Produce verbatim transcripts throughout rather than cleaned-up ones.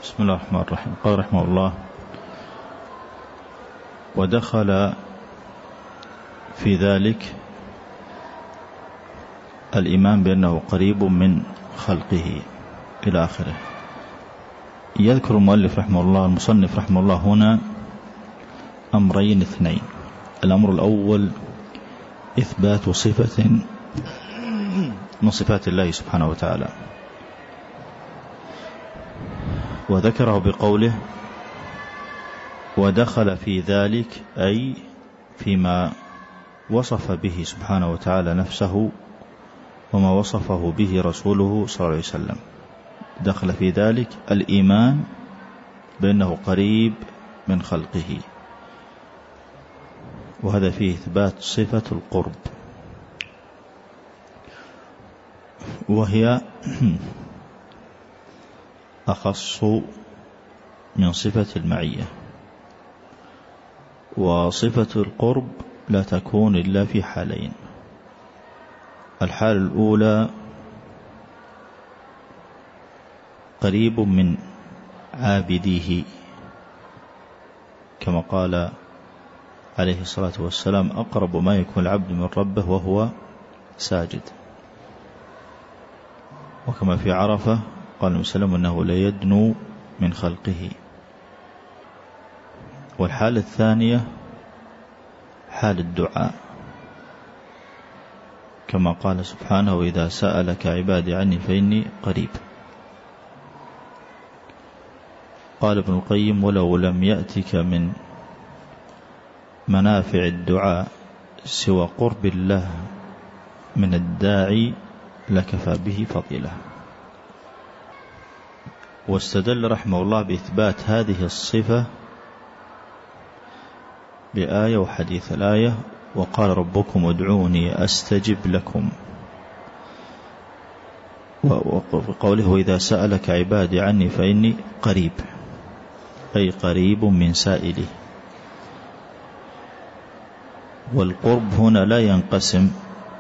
بسم الله الرحمن الرحيم. قال رحمه الله: ودخل في ذلك الإيمان بأنه قريب من خلقه إلى آخره. يذكر المؤلف رحمه الله المصنف رحمه الله هنا أمرين اثنين. الأمر الأول إثبات صفة من صفات الله سبحانه وتعالى، وذكره بقوله: ودخل في ذلك، أي فيما وصف به سبحانه وتعالى نفسه وما وصفه به رسوله صلى الله عليه وسلم. دخل في ذلك الإيمان بأنه قريب من خلقه، وهذا فيه إثبات صفة القرب، وهي أخص من صفة المعية. وصفة القرب لا تكون إلا في حالين: الحالة الأولى قريب من عابديه، كما قال عليه الصلاة والسلام: أقرب ما يكون العبد من ربه وهو ساجد. وكما في عرفة قال النبي صلى الله عليه وسلم: أنه لا يدنو من خلقه. والحالة الثانية حال الدعاء، كما قال سبحانه: وإذا سألك عبادي عني فإني قريب. قال ابن القيم: ولو لم يأتك من منافع الدعاء سوى قرب الله من الداعي لكفى به فضيلة. واستدل رحمه الله بإثبات هذه الصفة بآية وحديث. الآية: وقال ربكم ادعوني أستجب لكم، وقوله: وإذا سألك عبادي عني فإني قريب، أي قريب من سائله. والقرب هنا لا ينقسم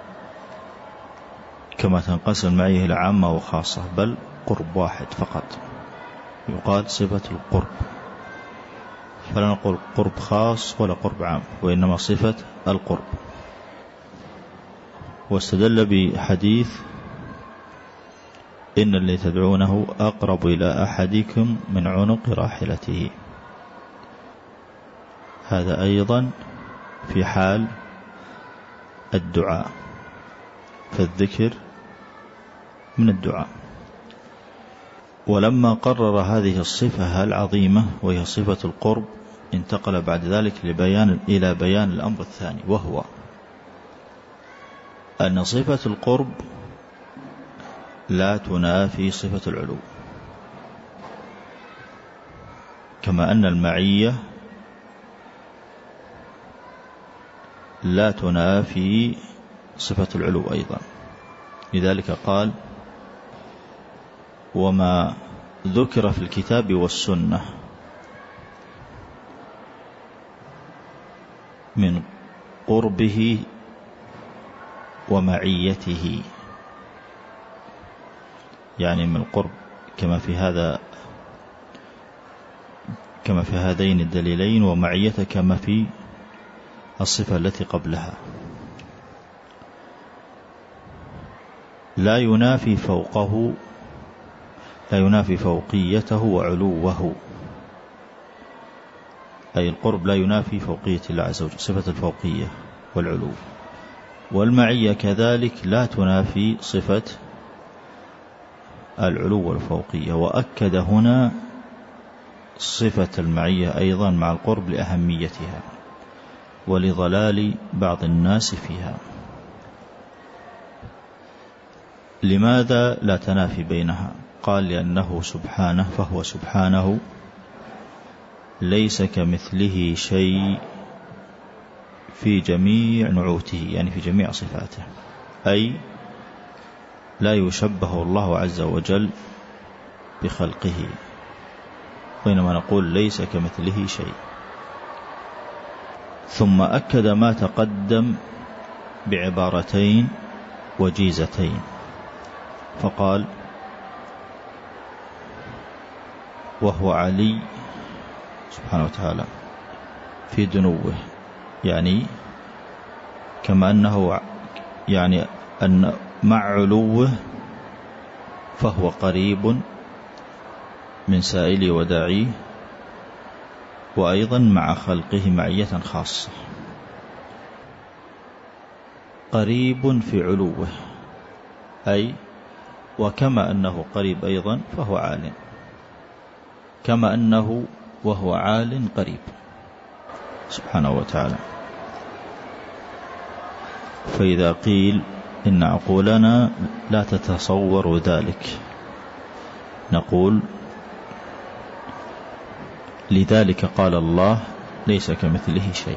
كما تنقسم المعية إلى عامة وخاصة، بل قرب واحد فقط يقال صفة القرب، فلا نقول قرب خاص ولا قرب عام، وإنما صفة القرب. واستدل بحديث: إن اللي تدعونه أقرب إلى أحدكم من عنق راحلته. هذا أيضا في حال الدعاء، فالذكر من الدعاء. ولما قرر هذه الصفة العظيمة وهي صفة القرب، انتقل بعد ذلك لبيان إلى بيان الأمر الثاني، وهو أن صفة القرب لا تنافي صفة العلو، كما أن المعية لا تنافي صفة العلو أيضا. لذلك قال: وما ذكر في الكتاب والسنة من قربه ومعيته، يعني من القرب كما في هذا كما في هذين الدليلين، ومعيته كما في الصفة التي قبلها، لا ينافي فوقه لا ينافي فوقيته وعلوه، أي القرب لا ينافي فوقية الله عز وجل، صفة الفوقية والعلو. والمعية كذلك لا تنافي صفة العلو والفوقية. وأكد هنا صفة المعية أيضا مع القرب لأهميتها ولضلال بعض الناس فيها. لماذا لا تنافي بينها؟ قال: لأنه سبحانه فهو سبحانه ليس كمثله شيء في جميع نعوته، يعني في جميع صفاته، أي لا يشبه الله عز وجل بخلقه، بينما نقول ليس كمثله شيء. ثم أكد ما تقدم بعبارتين وجيزتين، فقال: وهو علي سبحانه وتعالى في دنوه، يعني كما أنه يعني أن مع علوه فهو قريب من سائلي وداعيه، وأيضا مع خلقه معية خاصة. قريب في علوه، أي وكما أنه قريب أيضا فهو عال، كما أنه وهو عال قريب سبحانه وتعالى. فإذا قيل إن عقولنا لا تتصور ذلك، نقول لذلك قال الله ليس كمثله شيء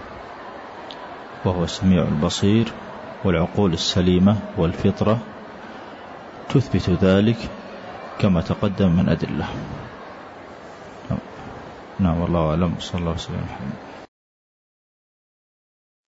وهو السميع البصير، والعقول السليمة والفطرة تثبت ذلك كما تقدم من أدلة. نعم والله أعلم. صلى الله عليه وسلم.